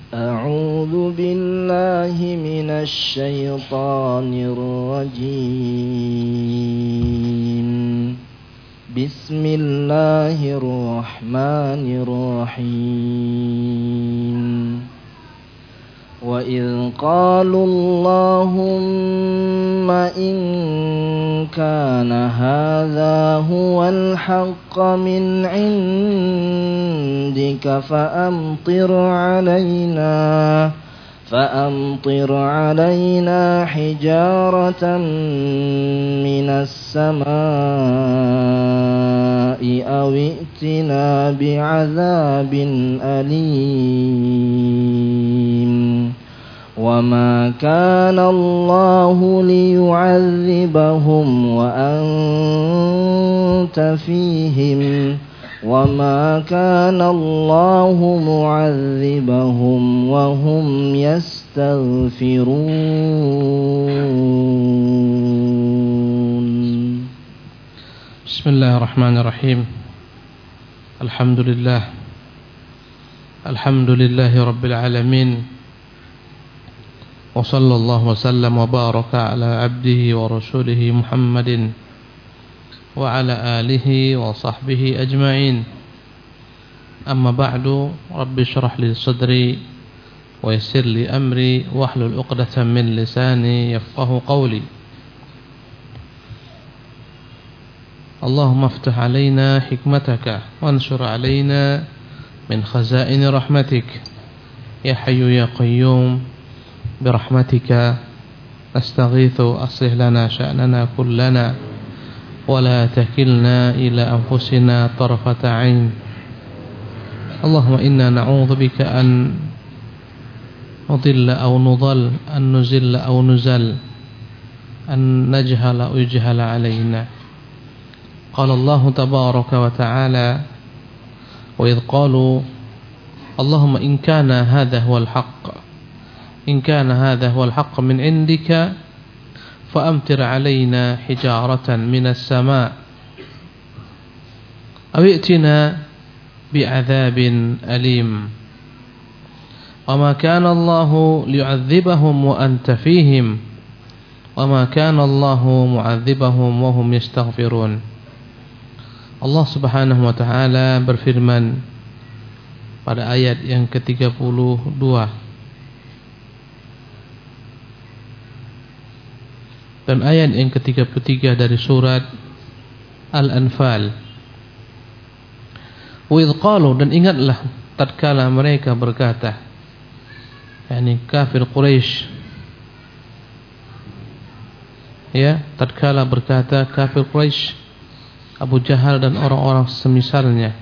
أعوذ بالله من الشيطان الرجيم. بسم الله الرحمن الرحيم. وإذ قالوا اللهم إن كان هذا هو الحق من عندك فأمطر علينا حجارة من السماء أو ائتنا بعذاب أليم. وما كان الله ليعذبهم وأنت فيهم وما كان الله معذبهم وهم يستغفرون. بسم الله الرحمن الرحيم. الحمد لله رب العالمين. وصلى الله وسلم وبارك على عبده ورسوله محمد وعلى آله وصحبه أجمعين. أما بعد، رب اشرح لي صدري ويسر لي أمري واحلل عقدة من لساني يفقه قولي. اللهم افتح علينا حكمتك وانشر علينا من خزائن رحمتك يا حي يا قيوم برحمتك نستغيث أصلح لنا شأننا كلنا ولا تكلنا إلى أنفسنا طرفة عين. اللهم إنا نعوذ بك أن نضل أو نضل، أن نزل أو نزل، أن نجهل أو يجهل علينا. قال الله تبارك وتعالى: وإذ قالوا اللهم إن كان هذا هو الحق من عندك فأمطر علينا حجارة من السماء أو ائتنا بعذاب أليم. وما كان الله ليعذبهم وأنت فيهم وما كان الله معذبهم وهم يستغفرون. Allah Subhanahu wa taala berfirman pada ayat yang ke-32 dan ayat yang ke-33 dari surat Al-Anfal. Wa idh qalu, dan ingatlah tatkala mereka berkata, yakni kafir Quraisy, ya, tatkala berkata kafir Quraisy, Abu Jahal dan orang-orang semisalnya.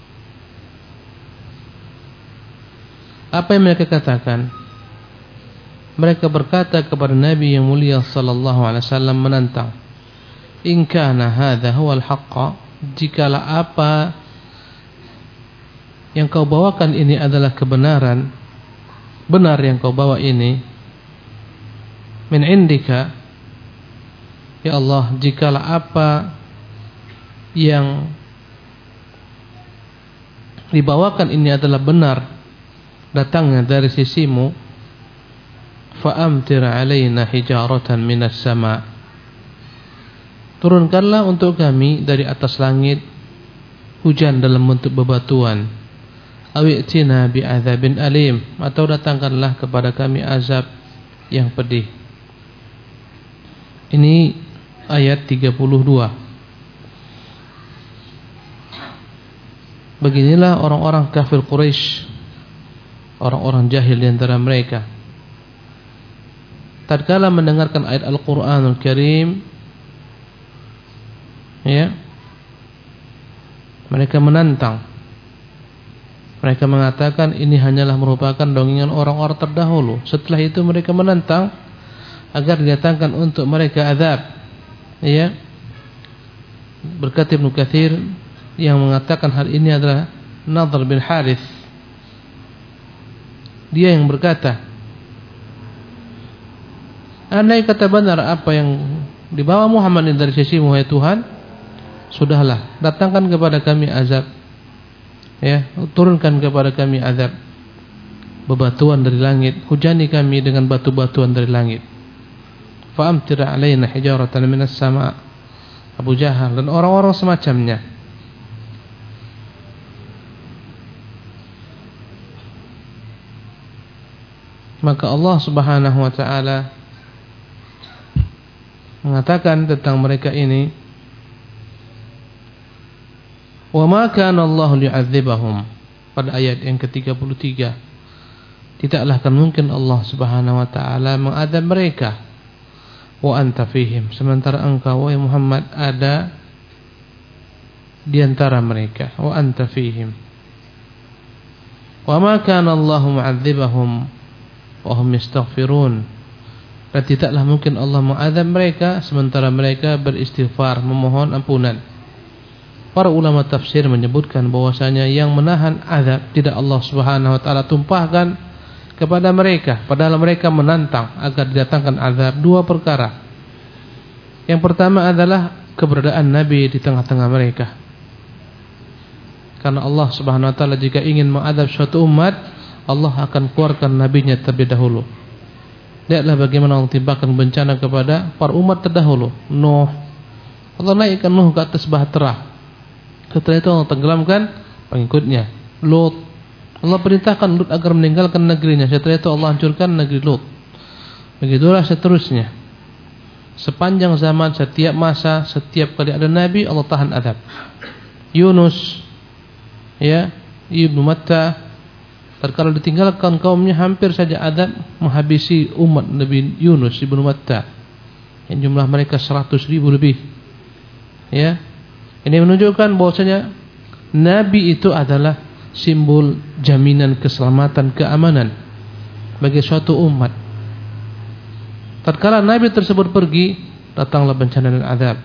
Apa yang mereka katakan? Mereka berkata kepada Nabi yang mulia sallallahu alaihi wasallam menantang, in kana hadza huwal haqq, jikalau apa yang kau bawakan ini adalah kebenaran, benar yang kau bawa ini, min indika, ya Allah, jikalau apa yang dibawakan ini adalah benar, datangnya dari sisimu, fa'amtir alaina hijaratan minas sama', turunkanlah untuk kami dari atas langit hujan dalam bentuk bebatuan, awi'tina bi'adzabin alim, atau datangkanlah kepada kami azab yang pedih. Ini ayat 32. Beginilah orang-orang kafir Quraisy, orang-orang jahil di antara mereka, tatkala mendengarkan ayat Al-Qur'anul Karim, ya, mereka menantang. Mereka mengatakan ini hanyalah merupakan dongeng orang-orang terdahulu. Setelah itu mereka menantang agar didatangkan untuk mereka azab. Ya. Berkata Ibnu Katsir yang mengatakan hal ini adalah Nadhr bin Harith. Dia yang berkata, andai kata benar apa yang dibawa Muhammad dari sisimu, wahai Tuhan, sudahlah, datangkan kepada kami azab, ya, turunkan kepada kami azab. bebatuan dari langit, hujani kami dengan batu-batuan dari langit. Fa'amtir 'alaina hijaratan minas sama'. Abu Jahal dan orang-orang semacamnya. Maka Allah Subhanahu wa taala mengatakan tentang mereka ini, wa ma kana Allah liyu'adzibahum, pada ayat yang ke-33. Tidaklah akan mungkin Allah Subhanahu wa taala mengadab mereka, wa anta fihim, sementara engkau wahai Muhammad ada di antara mereka, wa anta fihim. Wa ma kana Allah mu'adzibahum wa hum yastaghfirun, dan tidaklah mungkin Allah mengadab mereka sementara mereka beristighfar, memohon ampunan. Para ulama tafsir menyebutkan bahwasanya yang menahan azab tidak Allah Subhanahu wa taala tumpahkan kepada mereka, padahal mereka menantang agar didatangkan azab. Dua perkara. Yang pertama adalah keberadaan Nabi di tengah-tengah mereka. Karena Allah Subhanahu wa taala jika ingin mengadab suatu umat, Allah akan keluarkan nabinya terlebih dahulu. Lihatlah bagaimana Allah timpakan bencana kepada para umat terdahulu. Nuh, Allah naikkan Nuh ke atas bahtera. Setelah itu Allah tenggelamkan pengikutnya. Lut, Allah perintahkan Lut agar meninggalkan negerinya. Setelah itu Allah hancurkan negeri Lut. Begitulah seterusnya. Sepanjang zaman, setiap masa, setiap kali ada nabi, Allah tahan adab. Yunus, ya, Ibnu Matta, tatkala ditinggalkan kaumnya, hampir saja adab menghabisi umat Nabi Yunus Ibnu Matta, yang jumlah mereka 100.000 lebih. Ya, ini menunjukkan bahwasanya nabi itu adalah simbol jaminan keselamatan, keamanan bagi suatu umat. Tatkala nabi tersebut pergi, datanglah bencana dan azab.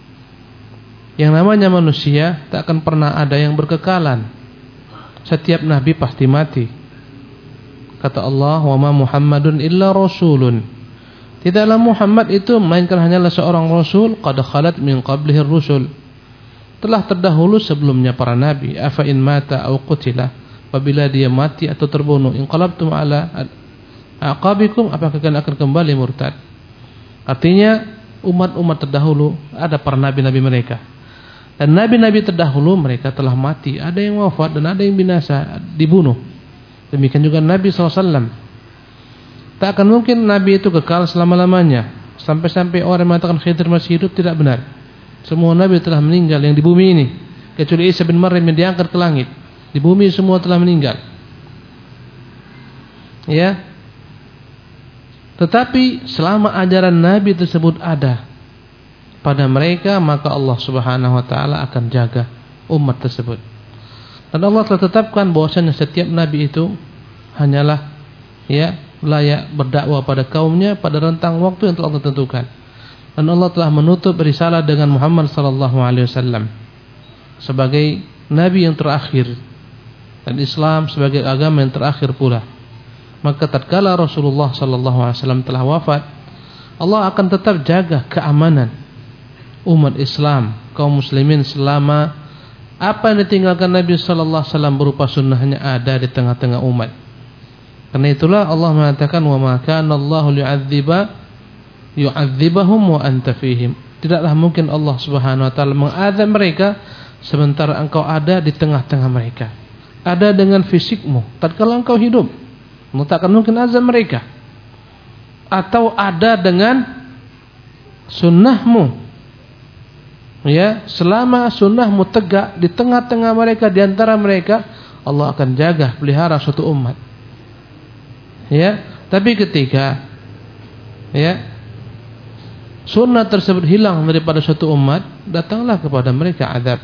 Yang namanya manusia tak akan pernah ada yang berkekalan. Setiap nabi pasti mati. Kata Allah, "Wa ma Muhammadun illa rasulun." Tidaklah Muhammad itu melainkan hanyalah seorang rasul, qad khalat min qablihi rusul. Telah terdahulu sebelumnya para nabi. Afa in mata aw qutila, apabila dia mati atau terbunuh, inqalabtum ala aqabikum, apakah kalian akan kembali murtad? Artinya umat-umat terdahulu ada para nabi-nabi mereka. Dan nabi-nabi terdahulu mereka telah mati, ada yang wafat dan ada yang binasa, dibunuh. Demikian juga Nabi SAW. Tak akan mungkin nabi itu kekal selama-lamanya. Sampai-sampai orang mengatakan Khidir masih hidup, tidak benar. Semua nabi telah meninggal yang di bumi ini, kecuali Isa bin Maryam yang diangkat ke langit. Di bumi semua telah meninggal. Ya. Tetapi selama ajaran nabi tersebut ada pada mereka, maka Allah Subhanahu wa taala akan jaga umat tersebut. Dan Allah telah tetapkan bahwasanya setiap nabi itu hanyalah ya layak berdakwah pada kaumnya pada rentang waktu yang telah Allah tentukan. Dan Allah telah menutup risalah dengan Muhammad sallallahu alaihi wasallam sebagai nabi yang terakhir dan Islam sebagai agama yang terakhir pula. Maka tatkala Rasulullah sallallahu alaihi wasallam telah wafat, Allah akan tetap jaga keamanan umat Islam, kaum muslimin, selama apa yang ditinggalkan Nabi sallallahu alaihi wasallam berupa sunnahnya ada di tengah-tengah umat. Karena itulah Allah mengatakan, wa ma kana Allahu yu'adzibahum wa anta fihim. Tidaklah mungkin Allah Subhanahu wa taala mengazab mereka sementara engkau ada di tengah-tengah mereka. Ada dengan fisikmu tatkala engkau hidup, tak akan mungkin azab mereka. Atau ada dengan sunnahmu, ya, selama sunnahmu tegak di tengah-tengah mereka, di antara mereka, Allah akan jaga, pelihara suatu umat. Ya, tapi ketika ya sunnah tersebut hilang daripada suatu umat, datanglah kepada mereka azab.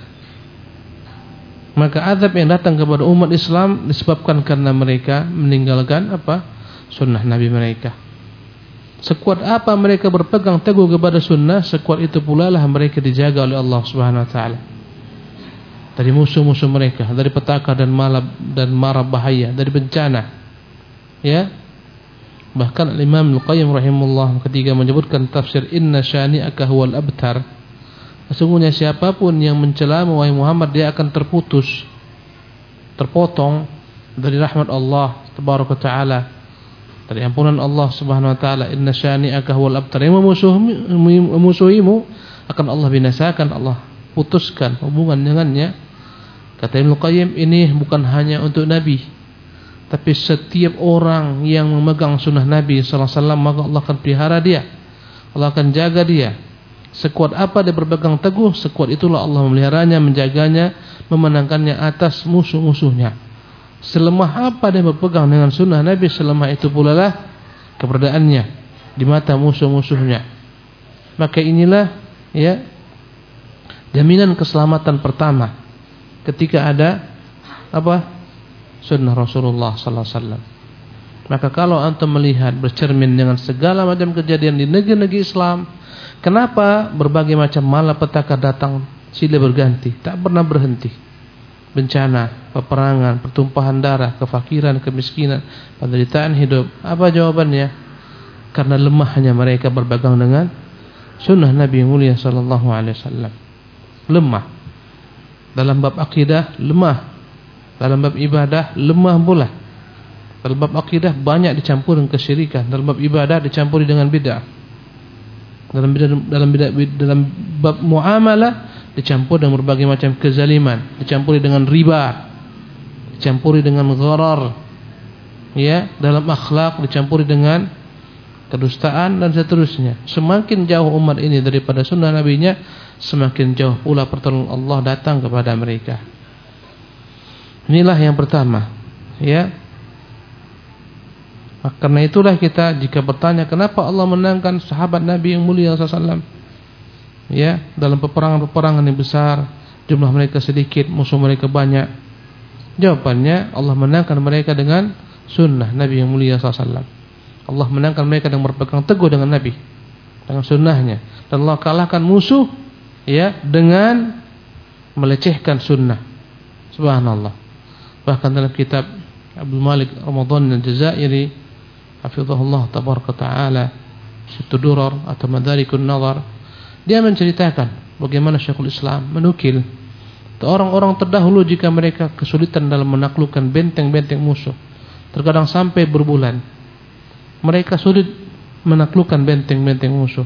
Maka azab yang datang kepada umat Islam disebabkan karena mereka meninggalkan apa? Sunnah Nabi mereka. Sekuat apa mereka berpegang teguh kepada sunnah, sekuat itu pula lah mereka dijaga oleh Allah Subhanahu wa taala dari musuh-musuh mereka, dari petaka dan mara bahaya, dari bencana. Ya. Bahkan Imam Al-Qayyim rahimahullah ketika menyebutkan tafsir inna syani'aka huwal abtar, sesungguhnya siapapun yang mencelamu wahai Muhammad, dia akan terpotong dari rahmat Allah, tabaraka taala, dari ampunan Allah Subhanahu wa taala, inna syani'aka huwal abtar, yang memusuhimu akan Allah binasakan, Allah putuskan hubungan dengannya. Kata Ibnu Qayyim, ini bukan hanya untuk Nabi, tapi setiap orang yang memegang sunnah Nabi sallallahu alaihi wasallam, maka Allah akan pelihara dia, Allah akan jaga dia. Sekuat apa dia berpegang teguh, sekuat itulah Allah memeliharanya, menjaganya, memenangkannya atas musuh-musuhnya. Selemah apa dia berpegang dengan sunnah Nabi, selemah itu pula lah keberadaannya di mata musuh-musuhnya. Maka inilah ya jaminan keselamatan pertama ketika ada apa? Sunnah Rasulullah sallallahu alaihi wasallam. Maka kalau antum melihat, bercermin dengan segala macam kejadian di negeri-negeri Islam, kenapa berbagai macam malapetaka datang silih berganti, tak pernah berhenti? Bencana, peperangan, pertumpahan darah, kefakiran, kemiskinan, penderitaan hidup. Apa jawabannya? Karena lemahnya mereka berpegang dengan sunnah Nabi mulia sallallahu alaihi wasallam. Lemah dalam bab akidah, lemah dalam bab ibadah, lemah pula. Dalam bab akidah banyak dicampuri dengan kesyirikan, dalam bab ibadah dicampuri dengan bid'ah. Dalam bab muamalah dicampur dengan berbagai macam kezaliman, dicampuri dengan riba, dicampuri dengan gharar, ya, dalam akhlak dicampuri dengan kedustaan dan seterusnya. Semakin jauh umat ini daripada sunnah nabinya, semakin jauh pula pertolongan Allah datang kepada mereka. Inilah yang pertama, ya. Karena itulah kita jika bertanya kenapa Allah menangkan sahabat Nabi yang mulia sallallahu, ya, dalam peperangan-peperangan yang besar, jumlah mereka sedikit, musuh mereka banyak. Jawabannya, Allah menangkan mereka dengan sunnah Nabi yang mulia sallallahu. Allah menangkan mereka dengan berpegang teguh dengan Nabi, dengan sunnahnya. Dan Allah kalahkan musuh, ya, dengan melecehkan sunnah. Subhanallah. Bahkan dalam kitab Abdul Malik Ramadan Al-Jazairi hafizahullah tabaraka ta'ala, Sittu Durar atau Madarikun Nazar, dia menceritakan bagaimana Syekhul Islam menukil orang-orang terdahulu jika mereka kesulitan dalam menaklukkan benteng-benteng musuh, terkadang sampai berbulan mereka sulit menaklukkan benteng-benteng musuh.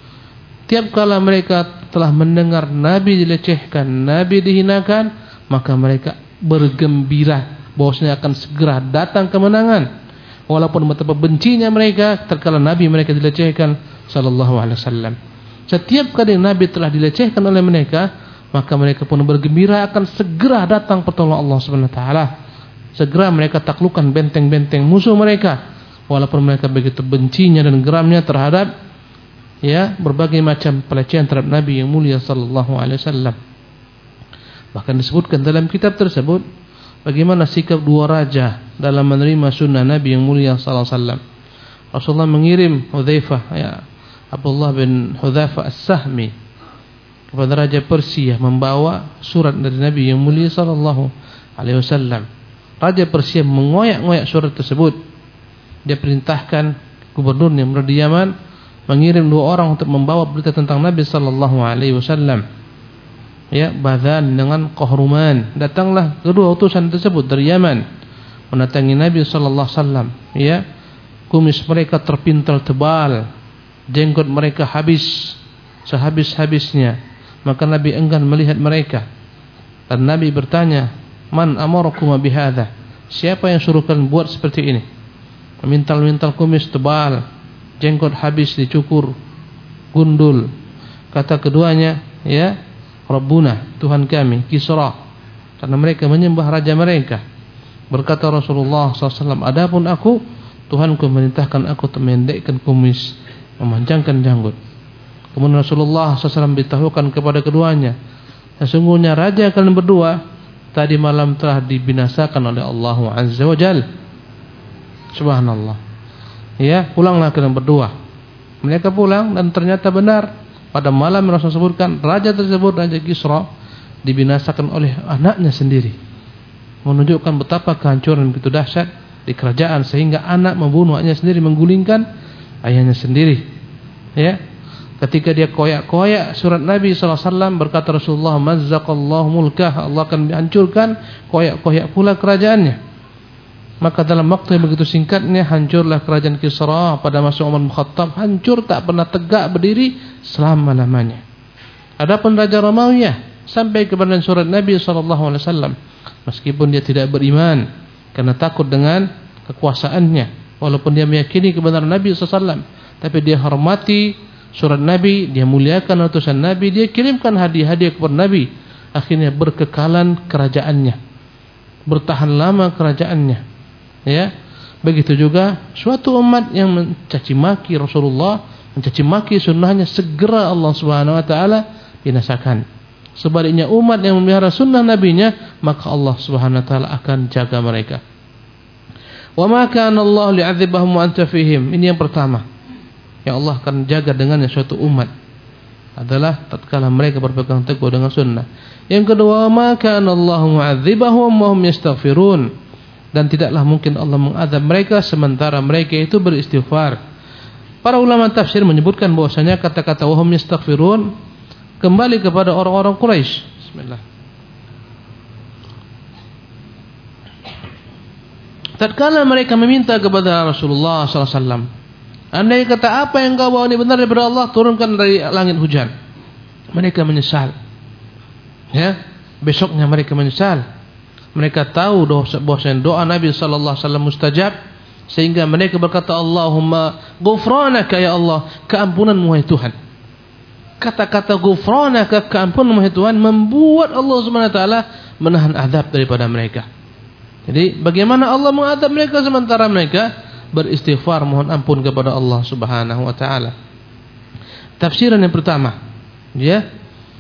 Tiap kala mereka telah mendengar Nabi dilecehkan, Nabi dihinakan, maka mereka bergembira bahwasanya akan segera datang kemenangan. Walaupun betapa bencinya mereka terkala Nabi mereka dilecehkan sallallahu alaihi wasallam. Setiap kali Nabi telah dilecehkan oleh mereka, maka mereka pun bergembira akan segera datang pertolongan Allah Subhanahu wa taala. Segera mereka taklukkan benteng-benteng musuh mereka, walaupun mereka begitu bencinya dan geramnya terhadap, ya, berbagai macam pelecehan terhadap Nabi yang mulia sallallahu alaihi wasallam. Bahkan disebutkan dalam kitab tersebut bagaimana sikap dua raja dalam menerima sunnah Nabi yang mulia sallallahu alaihi wasallam. Rasulullah mengirim Hudzaifah, ya, Abdullah bin Hudzaifah As-Sahmi kepada Raja Persia membawa surat dari Nabi yang mulia sallallahu alaihi wasallam. Raja Persia mengoyak-ngoyak surat tersebut. Dia perintahkan gubernurnya di Yaman mengirim dua orang untuk membawa berita tentang Nabi sallallahu alaihi wasallam. Ya, Badhan dengan Qahruman. Datanglah kedua utusan tersebut dari Yaman mendatangi Nabi sallallahu alaihi wasallam. Ya, kumis mereka terpintal tebal, jenggot mereka habis sehabis-habisnya. Maka Nabi enggan melihat mereka. Dan Nabi bertanya, "Man amarakum bihadza?" Siapa yang suruh kalian buat seperti ini? Memintal-mintal kumis tebal, jenggot habis dicukur, gundul. Kata keduanya, ya, Rabbuna, Tuhan kami, Kisra. Karena mereka menyembah raja mereka. Berkata Rasulullah SAW, adapun aku, Tuhanku memerintahkan aku untuk mendekkan kumis, memanjangkan janggut. Kemudian Rasulullah SAW beritahukan kepada keduanya, sesungguhnya raja kalian berdua tadi malam telah dibinasakan oleh Allah Azza wa Jalla. Subhanallah. Ya, pulanglah kalian berdua. Mereka pulang dan ternyata benar. Pada malam Rasul sebutkan raja tersebut, Raja Kisra, dibinasakan oleh anaknya sendiri. Menunjukkan betapa kehancuran begitu dahsyat di kerajaan sehingga anak membunuh ayahnya sendiri, menggulingkan ayahnya sendiri. Ya, ketika dia koyak-koyak surat Nabi SAW, berkata Rasulullah, mazzaqallahu mulkah, Allah akan dihancurkan, koyak-koyak pula kerajaannya. Maka dalam waktu yang begitu singkatnya hancurlah kerajaan Kisra pada masa Umar bin Khattab, hancur tak pernah tegak berdiri selama-lamanya. Adapun Raja Romawi sampai kepada surat Nabi SAW, meskipun dia tidak beriman karena takut dengan kekuasaannya, walaupun dia meyakini kebenaran Nabi SAW, tapi dia hormati surat Nabi, dia muliakan utusan Nabi, dia kirimkan hadiah-hadiah kepada Nabi. Akhirnya berkekalan kerajaannya, bertahan lama kerajaannya. Ya, begitu juga suatu umat yang mencaci maki Rasulullah, mencaci maki sunnahnya, segera Allah Subhanahu Wa Taala binasakan. Sebaliknya umat yang memelihara sunnah nabinya, maka Allah Subhanahu Wa Taala akan jaga mereka. Wa ma kana Allah li'adzibahum wa anta fihim. Ini yang pertama, yang Allah akan jaga dengannya suatu umat adalah tatkala mereka berpegang teguh dengan sunnah. Yang kedua, ma kana Allah mu'adzibahum wa hum yastaghfirun, dan tidaklah mungkin Allah mengadab mereka sementara mereka itu beristighfar. Para ulama tafsir menyebutkan bahwasanya kata-kata wa hum yastaghfirun kembali kepada orang-orang Quraisy. Bismillah. Tatkala mereka meminta kepada Rasulullah SAW, andai kata apa yang kau bawa ini benar daripada Allah, turunkan dari langit hujan. Mereka menyesal. Ya, besoknya mereka menyesal. Mereka tahu bahwasanya doa Nabi sallallahu alaihi wasallam mustajab, sehingga mereka berkata, Allahumma ghufranaka ya Allah, keampunanmu wahai Tuhan. Kata-kata ghufranaka, keampunanmu wahai Tuhan, membuat Allah Subhanahu wa taala menahan azab daripada mereka. Jadi bagaimana Allah mengadab mereka sementara mereka beristighfar mohon ampun kepada Allah Subhanahu wa taala. Tafsiran yang pertama, ya.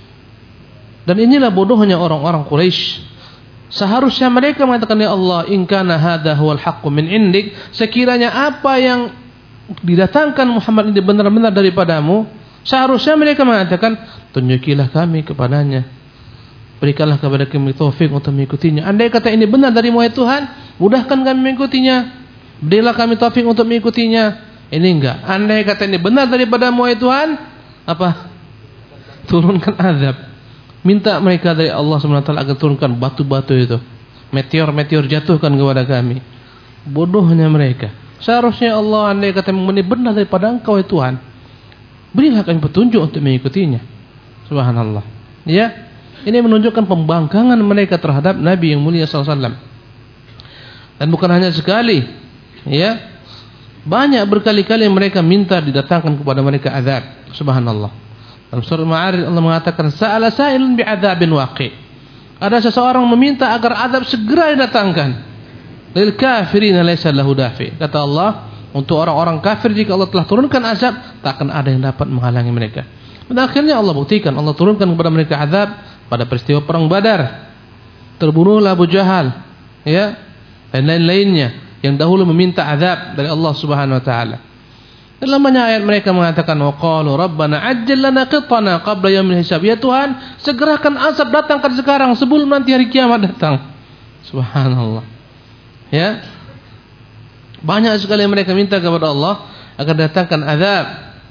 Dan inilah bodohnya orang-orang Quraisy. Seharusnya mereka mengatakan, ya Allah, in kana hadza huwal haqqu min indik, sekiranya apa yang didatangkan Muhammad ini benar-benar daripadamu, seharusnya mereka mengatakan, tunjukilah kami kepadanya. Berikanlah kepada kami taufik untuk mengikutinya. Andai kata ini benar dari Muhammad Tuhan, mudahkan kami mengikutinya. Berilah kami taufik untuk mengikutinya. Ini enggak. Andai kata ini benar daripada Muhammad Tuhan, apa? Turunkan azab. Minta mereka dari Allah SWT agar turunkan batu-batu itu, meteor-meteor jatuhkan kepada kami. Bodohnya mereka. Seharusnya Allah, andai kata ini benar daripada Engkau ya Tuhan, berilah kami petunjuk untuk mengikutinya. Subhanallah. Ya. Ini menunjukkan pembangkangan mereka terhadap Nabi yang mulia SAW. Dan bukan hanya sekali, ya, banyak berkali-kali mereka minta didatangkan kepada mereka azab. Subhanallah. Dalam surah Ma'arij Allah mengatakan, sa'ala sa'ilun bi'adzabin waqi'. Ada seseorang meminta agar azab segera didatangkan. Lil kafirina laisa lahu dafi. Kata Allah, untuk orang-orang kafir jika Allah telah turunkan azab, tak akan ada yang dapat menghalangi mereka. Dan akhirnya Allah buktikan, Allah turunkan kepada mereka azab pada peristiwa perang Badar. Terbunuhlah Abu Jahal, ya, dan lain-lainnya yang dahulu meminta azab dari Allah Subhanahu wa taala. Dalam banyak ayat mereka mengatakan, wa qalu rabbana ajjil lana qitana qabla yaumil hisab. Ya Tuhan, segerakan azab datangkan sekarang sebelum nanti hari kiamat datang. Subhanallah. Ya. Banyak sekali mereka minta kepada Allah agar datangkan azab.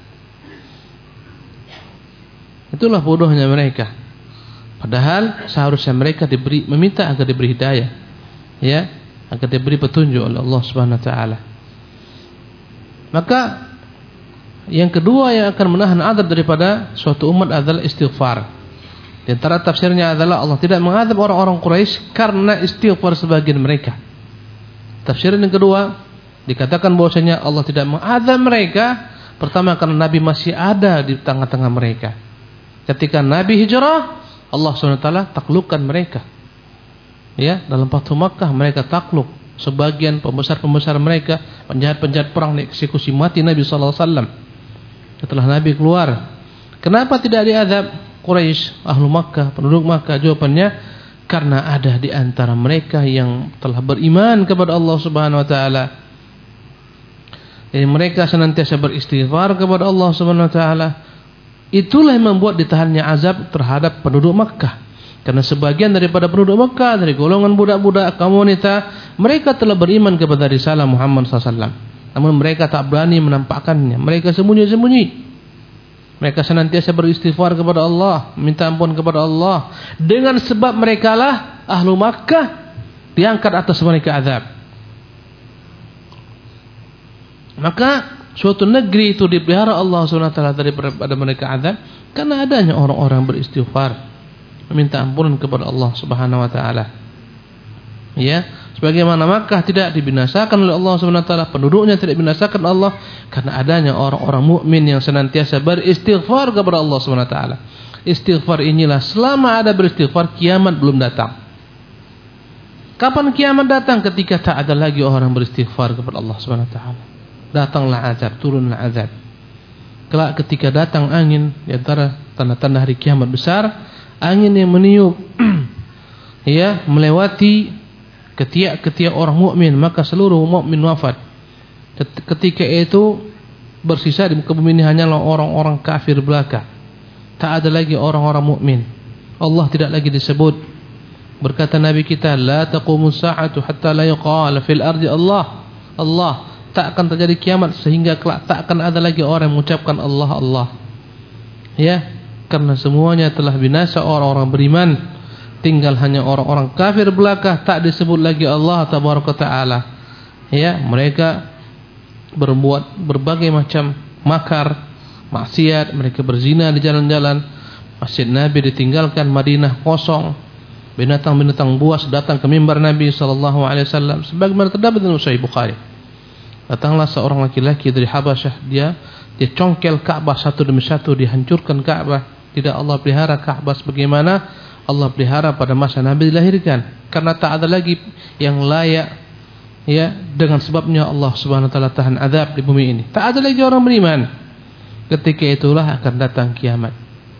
Itulah bodohnya mereka. Padahal seharusnya mereka meminta agar diberi hidayah, ya, agar diberi petunjuk oleh Allah Subhanahu wa taala. Maka yang kedua yang akan menahan azab daripada suatu umat adalah istighfar. Di antara tafsirnya adalah Allah tidak mengadab orang-orang Quraisy karena istighfar sebagian mereka. Tafsiran yang kedua dikatakan bahwasanya Allah tidak mengadab mereka pertama karena Nabi masih ada di tengah-tengah mereka. Ketika Nabi hijrah, Allah SWT taklukkan mereka. Ya, dalam Fathu Makkah mereka takluk. Sebagian pembesar-pembesar mereka, penjahat-penjahat perang, dieksekusi mati Nabi SAW. Setelah Nabi keluar, kenapa tidak diazab Quraisy, ahlu Makkah, penduduk Makkah? Jawabannya, karena ada di antara mereka yang telah beriman kepada Allah Subhanahu Wa Taala. Jadi mereka senantiasa beristighfar kepada Allah Subhanahu Wa Taala. Itulah yang membuat ditahannya azab terhadap penduduk Makkah. Karena sebagian daripada penduduk Makkah, dari golongan budak-budak, kaum wanita, mereka telah beriman kepada risalah Muhammad SAW. Namun mereka tak berani menampakkannya. Mereka sembunyi-sembunyi. Mereka senantiasa beristighfar kepada Allah, minta ampun kepada Allah. Dengan sebab mereka lah ahlu Makkah, diangkat atas mereka azab. Maka suatu negeri itu dipelihara Allah SWT daripada mereka azab karena adanya orang-orang beristighfar, meminta ampunan kepada Allah Subhanahu wa taala. Ya, sebagaimana Makkah tidak dibinasakan oleh Allah Subhanahu wa taala, penduduknya tidak dibinasakan Allah karena adanya orang-orang mukmin yang senantiasa beristighfar kepada Allah Subhanahu wa taala. Istighfar inilah selama ada beristighfar kiamat belum datang. Kapan kiamat datang? Ketika tak ada lagi orang beristighfar kepada Allah Subhanahu wa taala. Datanglah azab, turunlah azab. Kelak ketika datang angin, di antara tanda-tanda hari kiamat besar, angin yang meniup ya melewati ketiak-ketiak orang mukmin, maka seluruh mukmin wafat. Ketika itu bersisa di muka bumi ini hanyalah orang-orang kafir belaka. Tak ada lagi orang-orang mukmin. Allah tidak lagi disebut. Berkata Nabi kita, la taqumus sa'atu hatta la yuqala fil ardi Allah. Allah, tak akan terjadi kiamat sehingga kelak tak akan ada lagi orang yang mengucapkan Allah Allah. Ya, karena semuanya telah binasa orang-orang beriman. Tinggal hanya orang-orang kafir belaka, tak disebut lagi Allah tabaraka taala. Ya, mereka berbuat berbagai macam makar, maksiat, mereka berzina di jalan-jalan. Masjid Nabi ditinggalkan, Madinah kosong. Binatang-binatang buas datang ke mimbar Nabi sallallahu alaihi wasallam sebagaimana terdapat dalam Sahih Bukhari. Datanglah seorang laki-laki dari Habasyah, dia congkel Ka'bah satu demi satu, dihancurkan Ka'bah. Tidak Allah pelihara Ka'bah sebagaimana Allah pelihara pada masa Nabi dilahirkan, karena tak ada lagi yang layak ya dengan sebabnya Allah Subhanahu wa taala tahan azab di bumi ini. Tak ada lagi orang beriman. Ketika itulah akan datang kiamat.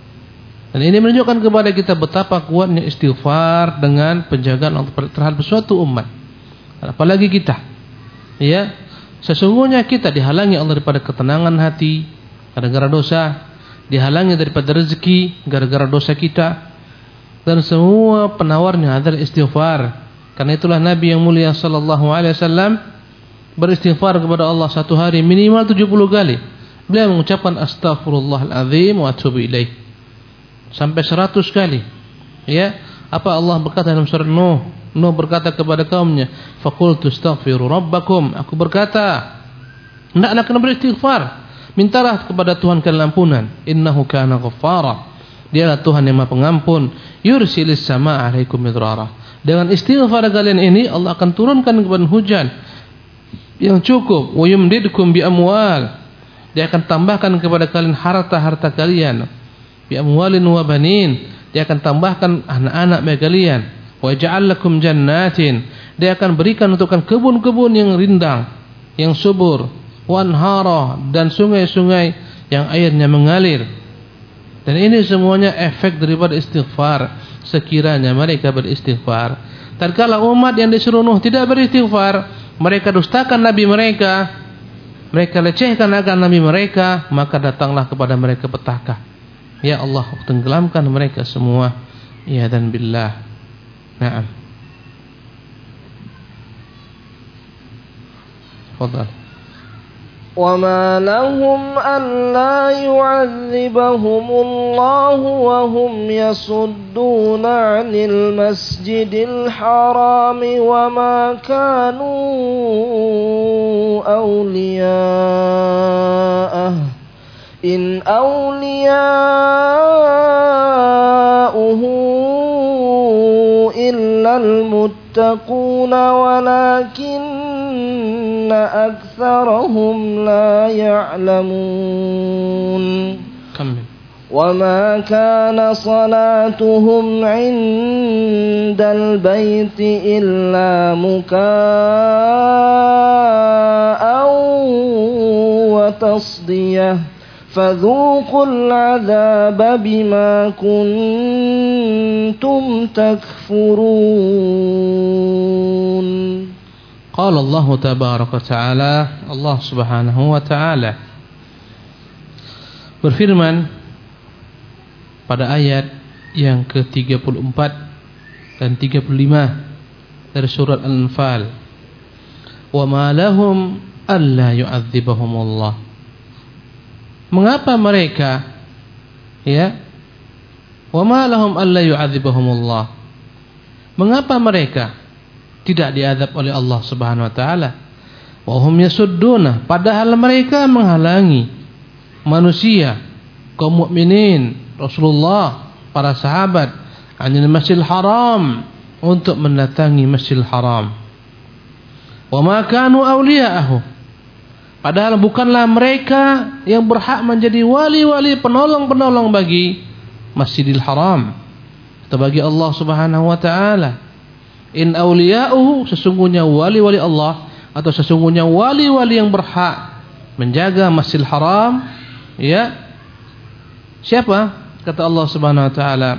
Dan ini menunjukkan kepada kita betapa kuatnya istighfar dengan penjagaan terhadap suatu umat. Apalagi kita. Ya, sesungguhnya kita dihalangi Allah daripada ketenangan hati gara-gara dosa, dihalangi daripada rezeki gara-gara dosa kita, dan semua penawarnya adalah istighfar. Karena itulah Nabi yang mulia sallallahu alaihi wasallam beristighfar kepada Allah satu hari minimal 70 kali. Beliau mengucapkan astaghfirullahalazim wa atubu ilaih sampai 100 kali. Ya, apa Allah berkata dalam surat Nuh? Nuh berkata kepada kaumnya, faqultu astaghfiru rabbakum. Aku berkata, hendaklah kalian beristighfar, mintalah kepada Tuhan kalian ampunan. Innahu kana ghaffara. Dialah Tuhan yang Maha Pengampun. Yursilis samaa 'alaikum midrara. Dengan istighfar kalian ini Allah akan turunkan kepada hujan yang cukup. Wa yumdidkum bi amwal. Dia akan tambahkan kepada kalian harta-harta kalian. Bi amwalin wa banin. Dia akan tambahkan anak-anak bagi kalian. Wa ja'al lakum jannatin. Dia akan berikan untuk kalian kebun-kebun yang rindang, yang subur, wa anhara, dan sungai-sungai yang airnya mengalir. Dan ini semuanya efek daripada istighfar. Sekiranya mereka beristighfar. Tatkala umat yang disuruh Nuh tidak beristighfar, mereka dustakan nabi mereka, mereka lecehkan akan nabi mereka, maka datanglah kepada mereka petaka. Ya Allah, tenggelamkan mereka semua. Ya dan billah. Naam. Fadhal. وما لهم ألا يعذبهم الله وهم يصدون عن المسجد الحرام وما كانوا أولياءه إن أولياؤه إلا المتقون ولكن أكثرهم لا يعلمون وما كان صلاتهم عند البيت إلا مكاء وتصدية فذوقوا العذاب بما كنتم تكفرون. قال الله تبارك وتعالى, Allah Subhanahu wa taala berfirman pada ayat yang ke-34 dan 35 dari surat Al-Anfal. Wa ma lahum alla yu'adzibahumullah. Mengapa mereka wa ma lahum alla yu'adzibahumullah? Mengapa mereka tidak diazab oleh Allah Subhanahu wa taala? Wa hum yasudduna, padahal mereka menghalangi manusia, kaum mukminin, Rasulullah, para sahabat, anil Masjidil Haram, untuk mendatangi Masjidil Haram. Wa ma kanu awliya'ahu, padahal bukanlah mereka yang berhak menjadi wali-wali, penolong-penolong bagi Masjidil Haram atau bagi Allah Subhanahu wa taala. In awliya'uhu, sesungguhnya wali-wali Allah atau sesungguhnya wali-wali yang berhak menjaga Masjidil Haram, ya, siapa? Kata Allah Subhanahu wa taala,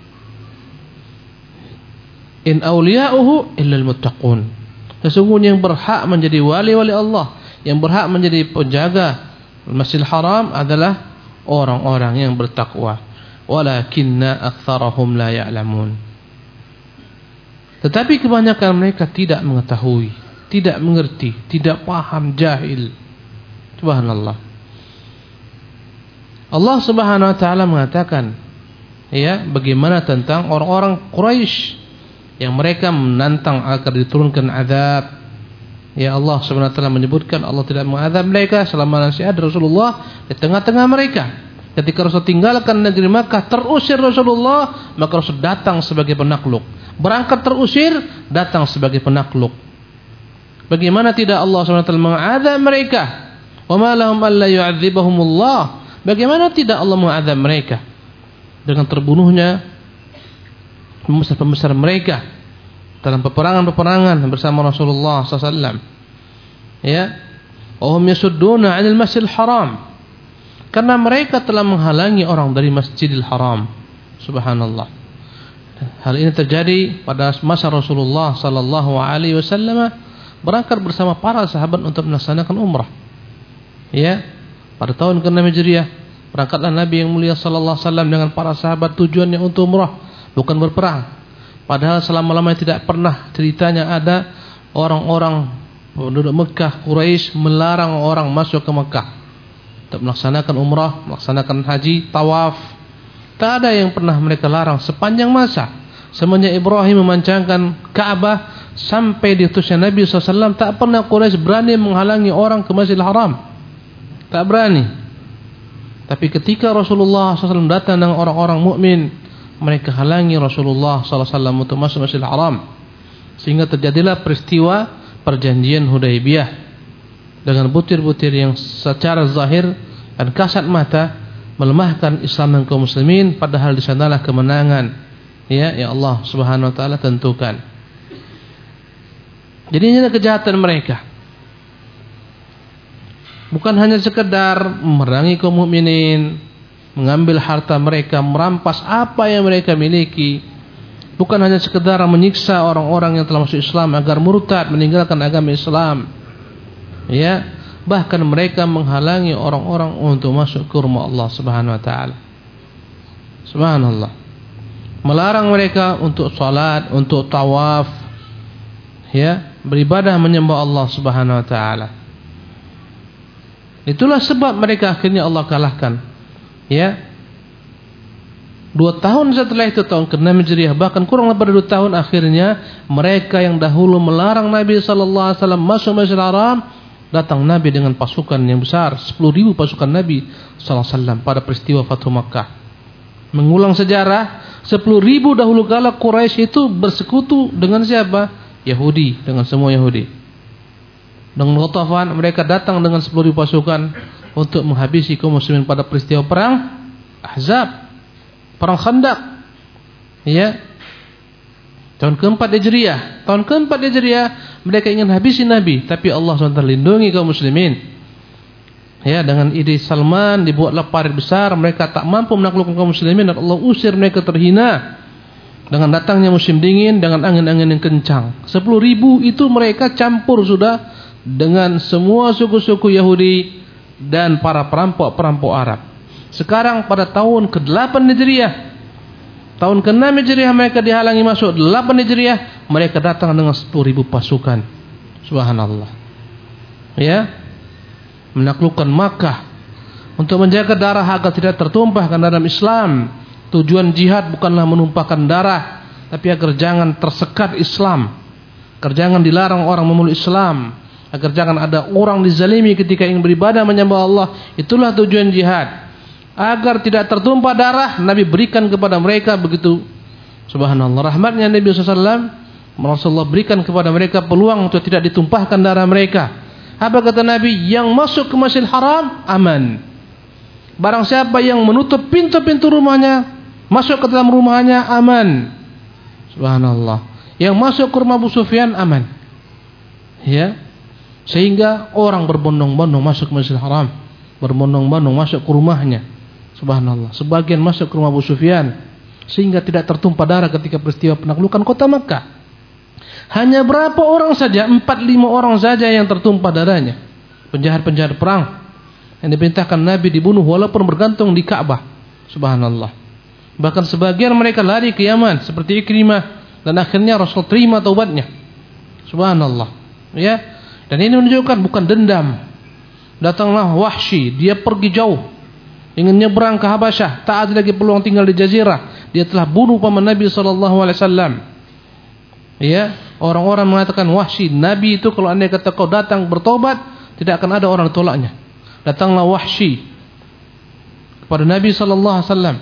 in awliya'uhu illal muttaqun, sesungguhnya yang berhak menjadi wali-wali Allah, yang berhak menjadi penjaga Masjidil Haram adalah orang-orang yang bertakwa. Walakinna aktsarahum la ya'lamun, tetapi kebanyakan mereka tidak mengetahui, tidak mengerti, tidak paham, jahil. Subhanallah. Allah Subhanahu wa taala mengatakan, ya, bagaimana tentang orang-orang Quraisy yang mereka menantang agar diturunkan azab. Ya, Allah Subhanahu wa taala menyebutkan Allah tidak mengazab mereka selama masih ada Rasulullah di tengah-tengah mereka. Ketika Rasul tinggalkan negeri Makkah, terusir Rasulullah, maka Rasul datang sebagai penakluk. Berangkat terusir, datang sebagai penakluk. Bagaimana tidak Allah SWT mengazab mereka? Wa ma lahum alla yu'adzibahumullah. Bagaimana tidak Allah mengazab mereka dengan terbunuhnya pembesar-pembesar mereka dalam peperangan-peperangan bersama Rasulullah SAW. Ya, wahum yasudduna 'anil Masjidil Haram, karena mereka telah menghalangi orang dari Masjidil Haram. Subhanallah. Hal ini terjadi pada masa Rasulullah sallallahu alaihi wasallam berangkat bersama para sahabat untuk melaksanakan umrah. Ya, pada tahun ke-6 Hijriah berangkatlah Nabi yang mulia sallallahu alaihi wasallam dengan para sahabat, tujuannya untuk umrah, bukan berperang. Padahal selama-lamanya tidak pernah ceritanya ada orang-orang penduduk Mekah, Quraisy melarang orang masuk ke Mekah untuk melaksanakan umrah, melaksanakan haji, tawaf. Tak ada yang pernah mereka larang sepanjang masa. Semenjak Ibrahim memancangkan Ka'bah sampai diutusnya Nabi SAW, tak pernah Quraisy berani menghalangi orang ke Masjidil Haram. Tak berani. Tapi ketika Rasulullah SAW datang dengan orang-orang mukmin, mereka halangi Rasulullah SAW untuk masuk Masjidil Haram, sehingga terjadilah peristiwa perjanjian Hudaybiyah dengan butir-butir yang secara zahir dan kasat mata melemahkan Islam dan kaum muslimin, padahal di sanalah kemenangan, ya, yang Allah Subhanahu wa taala tentukan. Jadi ini adalah kejahatan mereka. Bukan hanya sekedar memerangi kaum mukminin, mengambil harta mereka, merampas apa yang mereka miliki. Bukan hanya sekedar menyiksa orang-orang yang telah masuk Islam agar murtad, meninggalkan agama Islam. Ya, bahkan mereka menghalangi orang-orang untuk masuk ke rumah Allah Subhanahu wa taala. Subhanallah. Melarang mereka untuk salat, untuk tawaf, ya, beribadah menyembah Allah Subhanahu wa taala. Itulah sebab mereka akhirnya Allah kalahkan. Ya. 2 tahun setelah itu, tahun ke-6 Hijriah, bahkan kurang lebih dari 2 tahun, akhirnya mereka yang dahulu melarang Nabi sallallahu alaihi wasallam masuk Masjidil Haram, datang Nabi dengan pasukan yang besar, 10.000 pasukan Nabi sallallahu alaihi wasallam pada peristiwa Fathu Makkah. Mengulang sejarah, 10.000 dahulu kala Quraisy itu bersekutu dengan siapa? Yahudi, dengan semua Yahudi. Dengan Ghatafan, mereka datang dengan 10.000 pasukan untuk menghabisi kaum muslimin pada peristiwa perang Ahzab, perang Khandaq. Ya. Tahun ke-4 Hijriah. Tahun ke-4 Hijriah mereka ingin habisi Nabi, tapi Allah SWT lindungi kaum muslimin. Ya, dengan ide Salman dibuatlah parit besar, mereka tak mampu menaklukkan kaum muslimin dan Allah usir mereka terhina. Dengan datangnya musim dingin dengan angin-angin yang kencang. 10.000 itu mereka campur sudah dengan semua suku-suku Yahudi dan para perampok-perampok Arab. Sekarang pada tahun ke-8 Hijriah, tahun ke-6 Hijriah mereka dihalangi masuk, 8 Hijriah mereka datang dengan 10.000 pasukan. Subhanallah. Ya, menaklukkan Makkah untuk menjaga darah agar tidak tertumpahkan dalam Islam. Tujuan jihad bukanlah menumpahkan darah, tapi agar jangan tersekat Islam, agar jangan dilarang orang memeluk Islam, Agar jangan ada orang dizalimi ketika ingin beribadah menyembah Allah. Itulah tujuan jihad. Agar tidak tertumpah darah, Nabi berikan kepada mereka begitu. Subhanallah, rahmatnya Nabi SAW, Rasulullah berikan kepada mereka peluang untuk tidak ditumpahkan darah mereka. Apa kata Nabi? Yang masuk ke Masjidil Haram aman. Barang siapa yang menutup pintu-pintu rumahnya, masuk ke dalam rumahnya aman. Subhanallah. Yang masuk ke rumah Abu Sufyan aman. Ya. Sehingga orang berbondong-bondong masuk ke Masjidil Haram, berbondong-bondong masuk ke rumahnya. Subhanallah. Sebagian masuk ke rumah Abu Sufyan sehingga tidak tertumpah darah ketika peristiwa penaklukan kota Makkah. Hanya berapa orang saja, 4-5 orang saja yang tertumpah darahnya. Penjahat-penjahat perang yang diperintahkan Nabi dibunuh walaupun bergantung di Ka'bah. Subhanallah. Bahkan sebagian mereka lari ke Yaman seperti Ikrimah, dan akhirnya Rasul terima taubatnya. Subhanallah. Ya. Dan ini menunjukkan bukan dendam. Datanglah Wahsy, dia pergi jauh, ingin nyebrang ke Habasyah, tak ada lagi peluang tinggal di Jazirah. Dia telah bunuh paman Nabi SAW. Ya, orang-orang mengatakan Wahsy, Nabi itu kalau andai kata kau datang bertobat, tidak akan ada orang tolaknya. Datanglah Wahsy kepada Nabi SAW.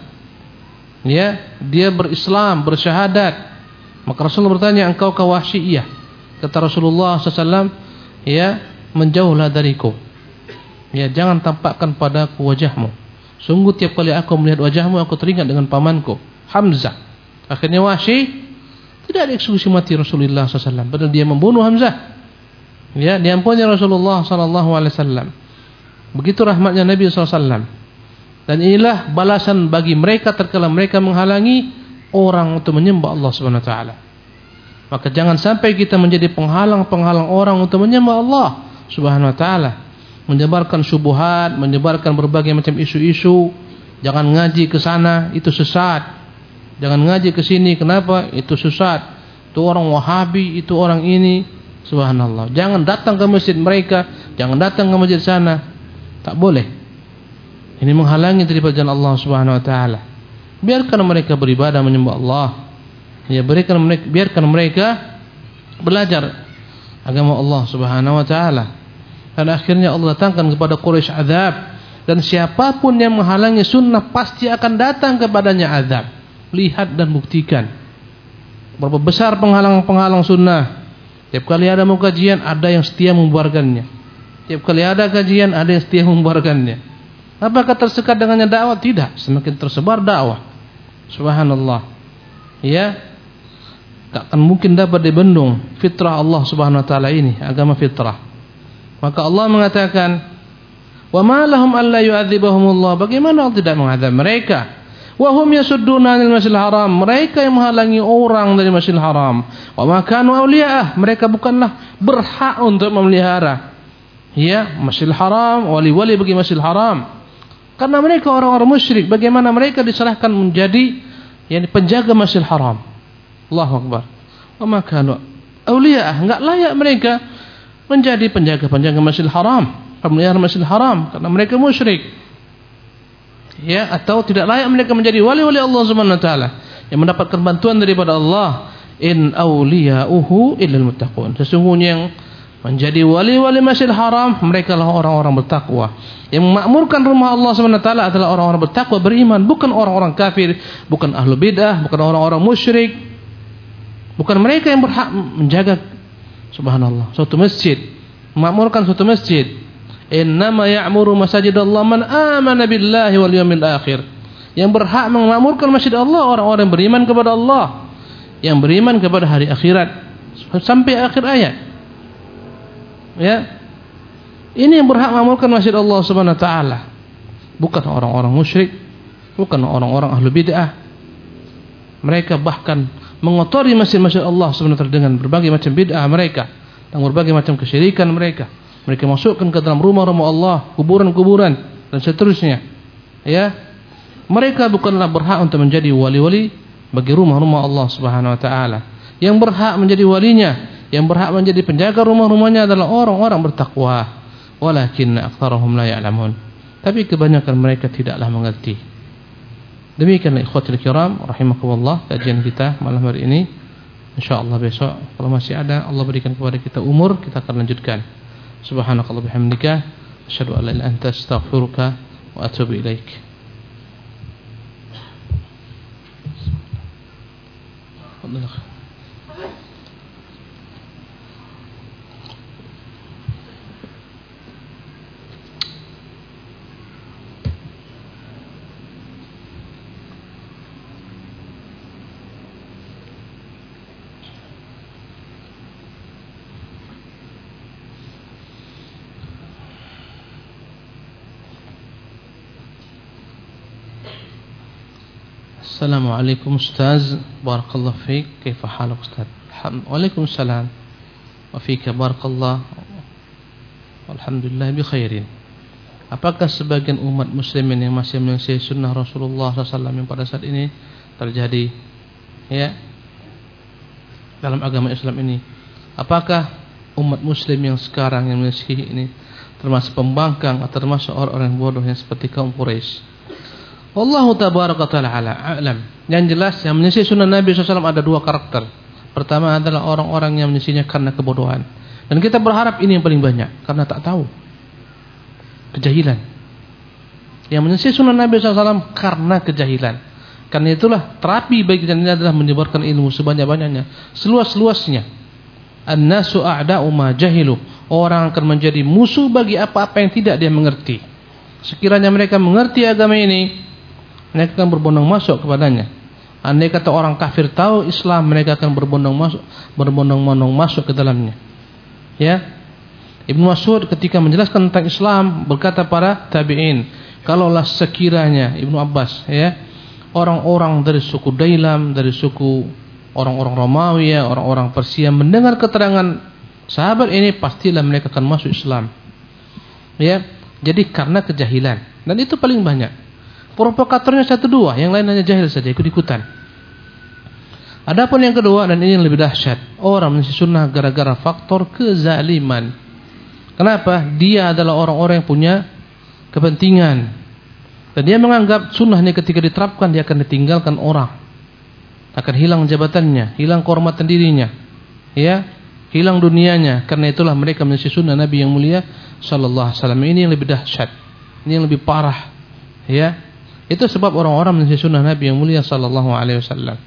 Ya, dia berislam, bersyahadat. Maka Rasulullah bertanya, engkau ke Wahsy? Iya. Kata Rasulullah SAW, ya, menjauhlah dariku. Ya, jangan tampakkan padaku wajahmu. Sungguh tiap kali aku melihat wajahmu, aku teringat dengan pamanku Hamzah. Akhirnya Wahsy tidak dieksekusi mati Rasulullah SAW, padahal dia membunuh Hamzah. Ya, diampuni Rasulullah SAW. Begitu rahmatnya Nabi SAW. Dan inilah balasan bagi mereka tatkala mereka menghalangi orang untuk menyembah Allah Subhanahu Wa Taala. Maka jangan sampai kita menjadi penghalang-penghalang orang untuk menyembah Allah Subhanahu Wa Taala, menyebarkan syubhat, menyebarkan berbagai macam isu-isu. Jangan ngaji ke sana, itu sesat. Jangan ngaji ke sini, kenapa? Itu sesat. Itu orang Wahabi, itu orang ini. Subhanallah. Jangan datang ke masjid mereka, jangan datang ke masjid sana. Tak boleh. Ini menghalangi daripada jalan Allah Subhanahu Wa Taala. Biarkan mereka beribadah menyembah Allah. Ya, biarkan mereka belajar agama Allah Subhanahu Wa Taala. Dan akhirnya Allah datangkan kepada Quraisy azab, dan siapapun yang menghalangi sunnah pasti akan datang kepadanya azab. Lihat dan buktikan berapa besar penghalang-penghalang sunnah. Tiap kali ada kajian, ada yang setia membuarkannya. Tiap kali ada kajian, ada yang setia membuarkannya. Apakah tersekat dengannya dakwah? Tidak, semakin tersebar dakwah. Subhanallah. Ya, tak akan mungkin dapat dibendung fitrah Allah Subhanahu Wa Taala ini, agama fitrah. Maka Allah mengatakan, wa ma lahum alla yu'adzibahumullah, bagaimana Allah tidak mengazab mereka? Wa hum yasudduna 'anil masjidil haram, mereka yang menghalangi orang dari Masjidil Haram. Wa ma kanu awliya'ah, mereka bukanlah berhak untuk memelihara ya Masjidil Haram, wali-wali bagi Masjidil Haram. Karena mereka orang-orang musyrik, bagaimana mereka diserahkan menjadi penjaga Masjidil Haram? Allahu Akbar. Wa ma kanu awliya'ah, enggak layak mereka menjadi penjaga-penjaga Masjidil Haram, pemelihara Masjidil Haram, karena mereka musyrik. Ya, atau tidak layak mereka menjadi wali-wali Allah Subhanahu Wa Taala yang mendapatkan bantuan daripada Allah. In awliya'uhu illal muttaqun. Sesungguhnya yang menjadi wali-wali Masjidil Haram, mereka lah orang-orang bertakwa. Yang memakmurkan rumah Allah Subhanahu Wa Taala adalah orang-orang bertakwa, beriman, bukan orang-orang kafir, bukan ahlu bidah, bukan orang-orang musyrik. Bukan mereka yang berhak menjaga, subhanallah, suatu masjid, memakmurkan suatu masjid. Innama ya'muru masajidallah man amana billahi wal yawmil akhir. Yang berhak memakmurkan masjid Allah orang-orang yang beriman kepada Allah, yang beriman kepada hari akhirat, sampai akhir ayat. Ya, ini yang berhak memakmurkan masjid Allah Subhanahu Wa Taala, bukan orang-orang musyrik, bukan orang-orang ahlu bid'ah. Mereka bahkan mengotori masjid-masjid Allah Subhanahu Wa Taala dengan berbagai macam bid'ah mereka dan berbagai macam kesyirikan mereka. Mereka masukkan ke dalam rumah-rumah Allah, kuburan-kuburan dan seterusnya. Ya, mereka bukanlah berhak untuk menjadi wali-wali bagi rumah-rumah Allah Subhanahu Wa Taala. Yang berhak menjadi walinya, yang berhak menjadi penjaga rumah-rumahnya adalah orang-orang bertakwa. Walakin aktsarahum la ya'lamun. Tapi kebanyakan mereka tidaklah mengerti. Demikianlah ikhwatul kiram rahimakumullah kajian kita malam hari ini. Insyaallah besok kalau masih ada Allah berikan kepada kita umur, kita akan lanjutkan. Subhanakallah bihamdika asyhadu an la ilaha illa anta astaghfiruka wa atubu ilaik. Assalamualaikum Ustaz, barakallahu fiik, kaifa haluk Ustaz? Waalaikumsalam wa fiika barakallah, alhamdulillah bi khairin. Apakah sebagian umat muslimin yang masih menyelisih sunnah Rasulullah SAW yang pada saat ini terjadi ya dalam agama Islam ini, apakah umat muslim yang sekarang yang menyelisih ini termasuk pembangkang atau termasuk orang-orang bodoh yang seperti kaum Quraisy? Wallahu tabaraka ta'ala a'lam. Yang jelas yang menyisih sunnah Nabi SAW ada dua karakter. Pertama adalah orang-orang yang menyisihnya karena kebodohan. Dan kita berharap ini yang paling banyak, karena tak tahu, kejahilan. Yang menyisih sunnah Nabi SAW karena kejahilan. Karena itulah terapi bagi kita ini adalah menyebarkan ilmu sebanyak-banyaknya, seluas-luasnya. An-nasu a'da'u ma jahilu. Orang akan menjadi musuh bagi apa-apa yang tidak dia mengerti. Sekiranya mereka mengerti agama ini, mereka akan berbondong masuk kepadanya. Andai kata orang kafir tahu Islam, mereka akan berbondong-bondong masuk ke dalamnya. Ya, Ibnu Mas'ud ketika menjelaskan tentang Islam berkata para tabi'in, kalaulah sekiranya Ibnu Abbas, ya, orang-orang dari suku Dailam, dari suku orang-orang Romawi, ya, orang-orang Persia mendengar keterangan sahabat ini, pastilah mereka akan masuk Islam. Ya, jadi karena kejahilan, dan itu paling banyak. Provokatornya satu dua, yang lain hanya jahil saja, ikut-ikutan. Adapun yang kedua, dan ini yang lebih dahsyat, orang menyisih sunnah gara-gara faktor kezaliman. Kenapa? Dia adalah orang-orang yang punya kepentingan, dan dia menganggap sunnahnya ketika diterapkan dia akan ditinggalkan orang, akan hilang jabatannya, hilang kehormatan dirinya, ya, hilang dunianya. Karena itulah mereka menyisih sunnah Nabi yang mulia sallallahu alaihi wasallam. Ini yang lebih dahsyat, ini yang lebih parah, ya. Itu sebab orang-orang menyisih sunnah Nabi yang mulia sallallahu alaihi wasallam.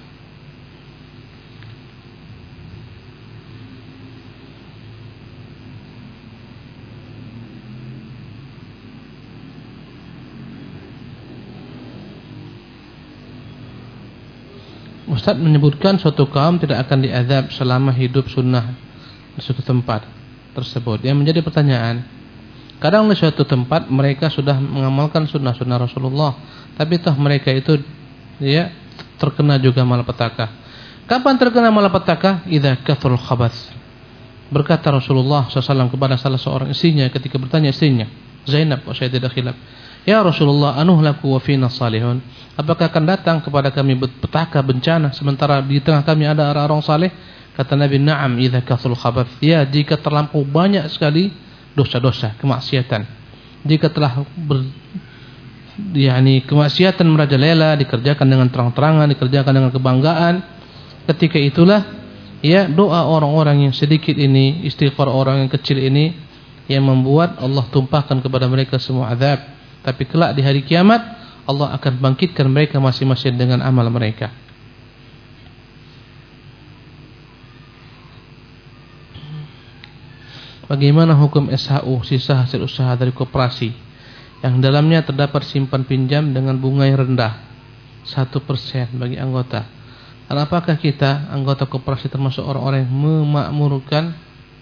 Ustaz menyebutkan suatu kaum tidak akan diazab selama hidup sunnah di suatu tempat tersebut. Yang menjadi pertanyaan, kadang di suatu tempat mereka sudah mengamalkan sunnah-sunnah Rasulullah, tapi toh mereka itu ya terkena juga malapetaka. Kapan terkena malapetaka? Idza kathul khabath. Berkata Rasulullah SAW kepada salah seorang istrinya ketika bertanya istrinya, Zainab, saya tidak khilaf, ya Rasulullah, anuhlaku wa fina salihun. Apakah akan datang kepada kami petaka bencana sementara di tengah kami ada orang-orang saleh? Kata Nabi, na'am idza kathul khabath. Ya, jika terlampau banyak sekali dosa-dosa, kemaksiatan. Jika telah kemaksiatan merajalela, dikerjakan dengan terang-terangan, dikerjakan dengan kebanggaan, ketika itulah ya doa orang-orang yang sedikit ini, istighfar orang yang kecil ini yang membuat Allah tumpahkan kepada mereka semua azab. Tapi kelak di hari kiamat Allah akan bangkitkan mereka masing-masing dengan amal mereka. Bagaimana hukum SHU, sisa hasil usaha dari koperasi, yang dalamnya terdapat simpan pinjam dengan bunga yang rendah 1% bagi anggota? Dan apakah kita anggota koperasi termasuk orang-orang yang memakmurkan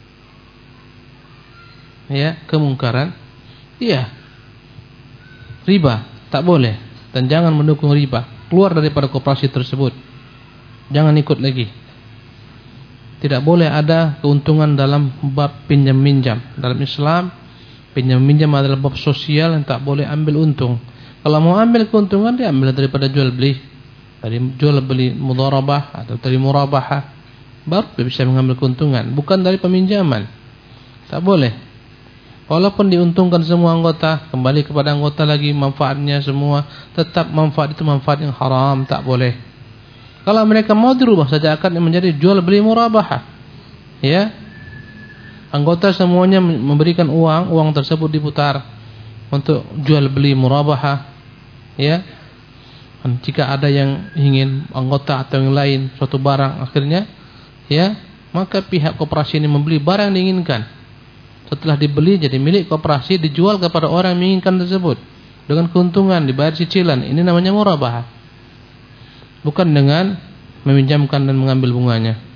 ya kemungkaran? Iya. Riba tak boleh, dan jangan mendukung riba. Keluar daripada koperasi tersebut, jangan ikut lagi. Tidak boleh ada keuntungan dalam bab pinjam-minjam. Dalam Islam, pinjam-minjam adalah bab sosial yang tak boleh ambil untung. Kalau mau ambil keuntungan, dia ambil daripada jual beli, dari jual beli mudharabah atau dari murabahah, baru dia bisa mengambil keuntungan, bukan dari peminjaman. Tak boleh. Walaupun diuntungkan semua anggota, kembali kepada anggota lagi manfaatnya semua, tetap manfaat itu manfaat yang haram, tak boleh. Kalau mereka mau dirubah saja akan menjadi jual beli murabahah, ya. Anggota semuanya memberikan uang tersebut diputar untuk jual beli murabahah, ya. Dan jika ada yang ingin anggota atau yang lain suatu barang akhirnya, ya, maka pihak koperasi ini membeli barang yang diinginkan. Setelah dibeli jadi milik koperasi, dijual kepada orang yang menginginkan tersebut dengan keuntungan, dibayar cicilan. Ini namanya murabahah. Bukan dengan meminjamkan dan mengambil bunganya.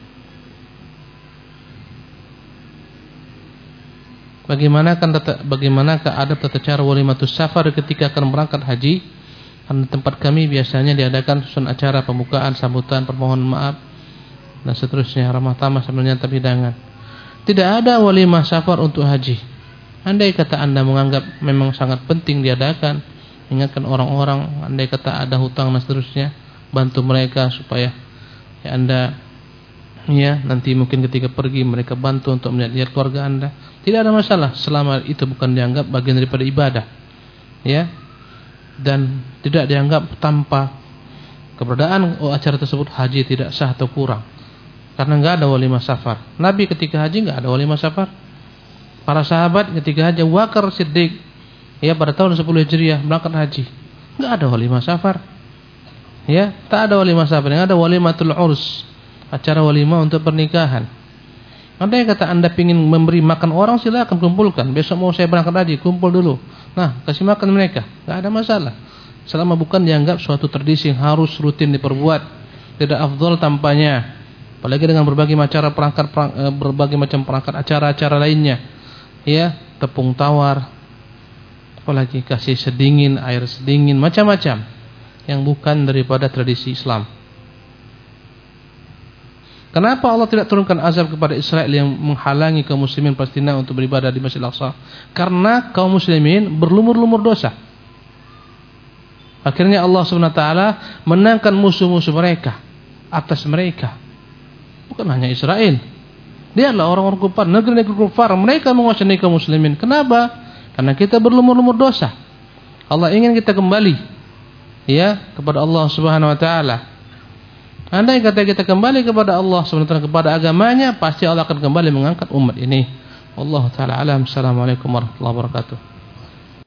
Bagaimanakah adab tata cara walimatus safar ketika akan berangkat haji? Karena tempat kami biasanya diadakan susun acara pembukaan, sambutan, permohonan maaf dan seterusnya, ramah tamah sambil menyantap hidangan. Tidak ada walimah safar untuk haji. Andai kata Anda menganggap memang sangat penting diadakan, ingatkan orang-orang, andai kata ada hutang dan seterusnya, bantu mereka supaya ya Anda, ya, nanti mungkin ketika pergi mereka bantu untuk melihat keluarga Anda. Tidak ada masalah selama itu bukan dianggap bagian daripada ibadah, ya, dan tidak dianggap tanpa keberadaan acara tersebut haji tidak sah atau kurang, karena enggak ada walimah safar. Nabi ketika haji enggak ada walimah safar. Para sahabat ketika haji, Abu Bakar Siddiq, ya, pada tahun 10 Hijriah berangkat haji, enggak ada walimah safar, ya, tak ada walimah safar. Yang ada walimatul urs, acara walimah untuk pernikahan. Andai kata Anda ingin memberi makan orang, silakan kumpulkan. Besok mau saya berangkat haji, kumpul dulu. Nah, kasih makan mereka, enggak ada masalah. Selama bukan dianggap suatu tradisi yang harus rutin diperbuat, tidak afdol tampaknya. Apalagi dengan berbagai macam perangkat acara-acara lainnya, ya, tepung tawar, apalagi kasih sedingin, air sedingin, macam-macam yang bukan daripada tradisi Islam. Kenapa Allah tidak turunkan azab kepada Israel yang menghalangi kaum muslimin Palestina untuk beribadah di Masjidil Aqsa? Karena kaum muslimin berlumur-lumur dosa. Akhirnya Allah SWT menangkan musuh-musuh mereka atas mereka. Bukan hanya Israel. Dia adalah orang-orang kufar, negeri-negeri kufar, mereka menguasai kaum muslimin. Kenapa? Karena kita berlumur-lumur dosa. Allah ingin kita kembali, ya, kepada Allah Subhanahu wa taala. Andai kata kita kembali kepada Allah SWT, kepada agamanya, pasti Allah akan kembali mengangkat umat ini. Wallahu taala alam. Assalamualaikum warahmatullahi wabarakatuh.